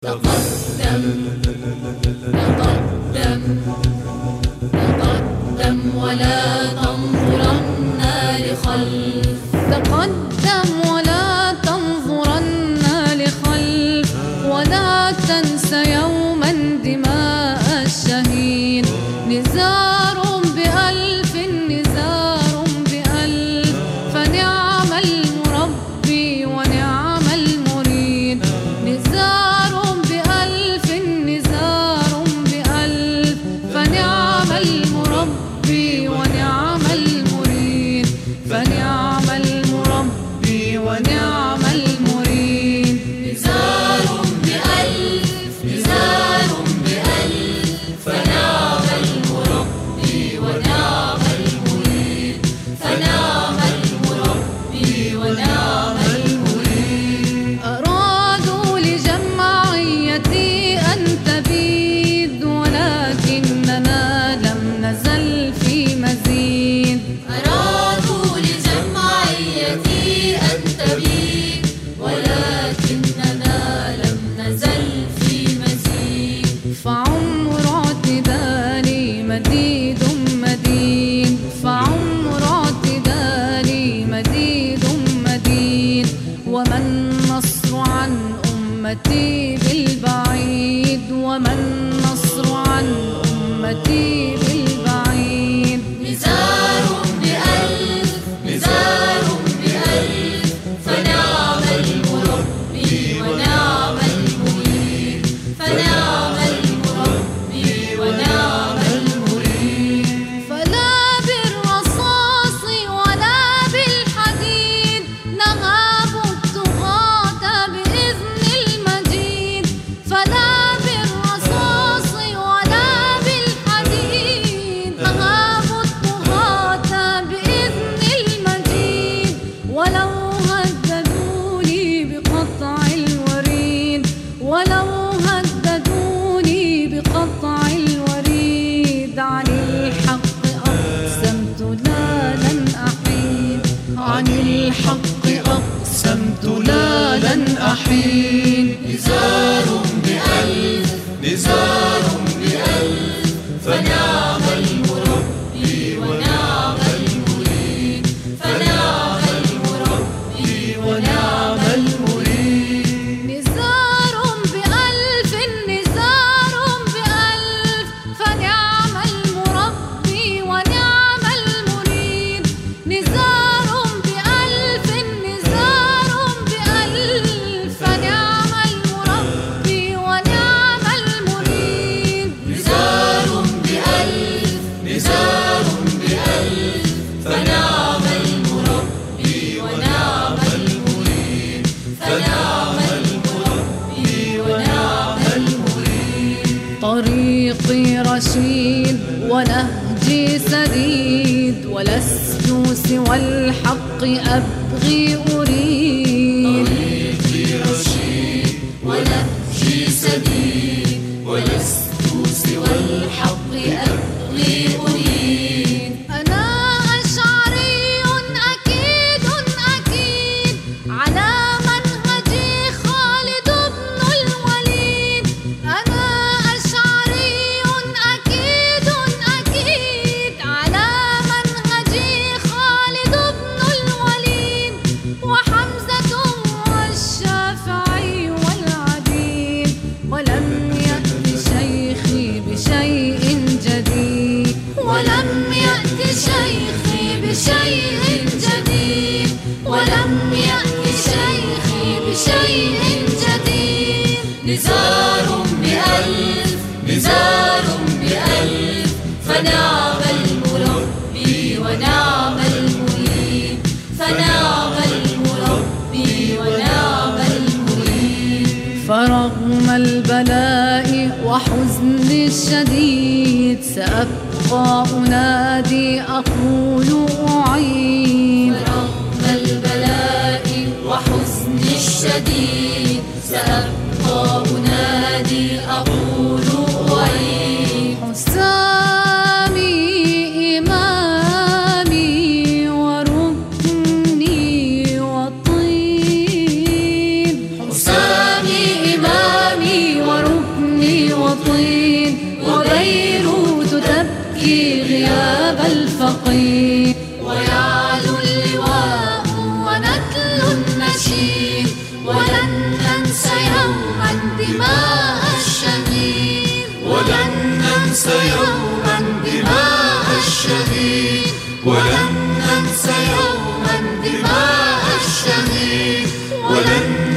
تقدم تقدم تقدم ولا تنظرن لخلف. تقدم ولا تنظرن لخلف، ولا تنس يوما دماء الشهيد. نزار بألف نزار بألف، فنعم المربي ونعم المريد. نزار بألف نزار بألف، فنعم المربي ونعم المريد. فنعم المربي ونعم المريد. نزار بألف نزار بألف، فنعم المربي ونعم المريد. فنعم المربي ونعم المريد. أرادوا لجمعيتي أن تبيد، ولكننا لم نزل في مزيد. أرادوا لجمعيتي أن تبيد، ولكننا لم نزل في مزيد. فعمر اعتدالي مديد مديد، فعمر اعتدالي مديد مديد. وما النصر عن أمتي بالبعيد، وما النصر عن أمتي بالبعيد. نزار بألف نزار بألف، فنعم المربي ونعم المريد. فنعم المربي ونعم المريد. فلا بالرصاص ولا بالحديد نهاب الطغاة بإذن المجيد. فلا بالرصاص ولا بالحديد نهاب الطغاة بإذن المجيد. ولو هددوني بقطع الوريد، ولو هددوني بقطع الوريد، عن الحق أقسمت لا لن أحيد. عن الحق أقسمت لا لن أحيد. نزار بألف نزار بألف، فنعم المربي ونعم المريد. فنعم المربي ونعم المريد. نزار بألف نزار بألف، فنعم المربي ونعم المريد. نزار بألف نزار بألف، فنعم المربي ونعم المريد. نزار بألف نزار بألف، فنعم المربي ونعم المريد. فنعم المربي ونعم المريد. طريقي رشيد ونهجي سديد، ولست سوى الحق أبغي أريد. طريقي رشيد ونهجي سديد، ولست سوى الحق أبغي أريد. أنا أشعري أكيد أكيد، على منهجي خالد بن الوليد. أنا أشعري أكيد أكيد، على منهجي خالد بن الوليد. وحمزة والشافعي والعديد، ولم يأت شيخي بشيء جديد. ولم يأت شيخي بشيء جديد. ولم يأت شيخي بشيء جديد. نزار بألف نزار بألف، فنعم المربي ونعم المريد. فنعم المربي ونعم المريد. فرغم البلاء وحزن الشديد، سأبقى أنادي أقول أعيد. رغم البلاء وحزن الشديد، سأبقى أنادي أقول أعيد. حسامي إمامي وركني وطيب. حسامي إمامي نبكي غياب الفقيد، ويعلو اللواء ونتلو النشيد، ولن ننسى يوما دماء الشهيد، ولن ننسى يوما دماء الشهيد، ولن ننسى يوما دماء الشهيد، ولن